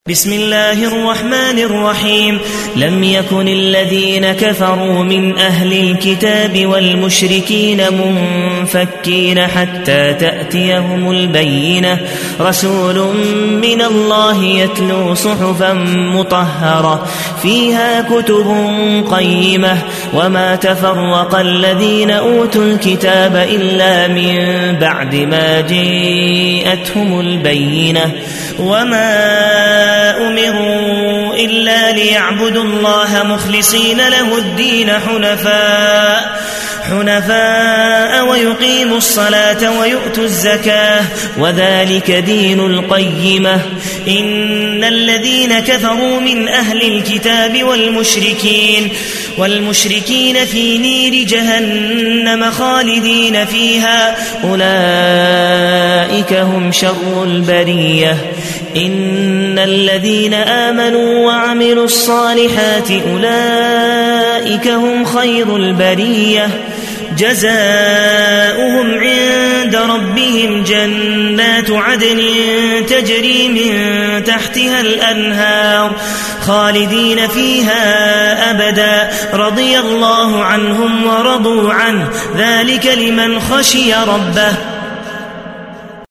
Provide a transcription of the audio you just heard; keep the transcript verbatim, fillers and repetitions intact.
بسم الله الرحمن الرحيم لم يكن الذين كفروا من أهل الكتاب والمشركين منفكين حتى تأتيهم البينة رسول من الله يتلو صحفا مطهرة فيها كتب قيمة وما تفرق الذين أوتوا الكتاب إلا من بعد ما جاءتهم البينة وما أمروا إلا ليعبدوا الله مخلصين له الدين حنفاء حنفاء ويقيموا الصلاة ويؤتوا الزكاة وذلك دين القيمة إن الذين كفروا من أهل الكتاب والمشركين والمشركين في نير جهنم خالدين فيها أولئك هم شر البرية إن الذين آمنوا وعملوا الصالحات أولئك هم خير البرية جزاؤهم عند ربهم جنات عدن تجري من تحتها الأنهار خالدين فيها أبدا رضي الله عنهم ورضوا عنه ذلك لمن خشي ربه.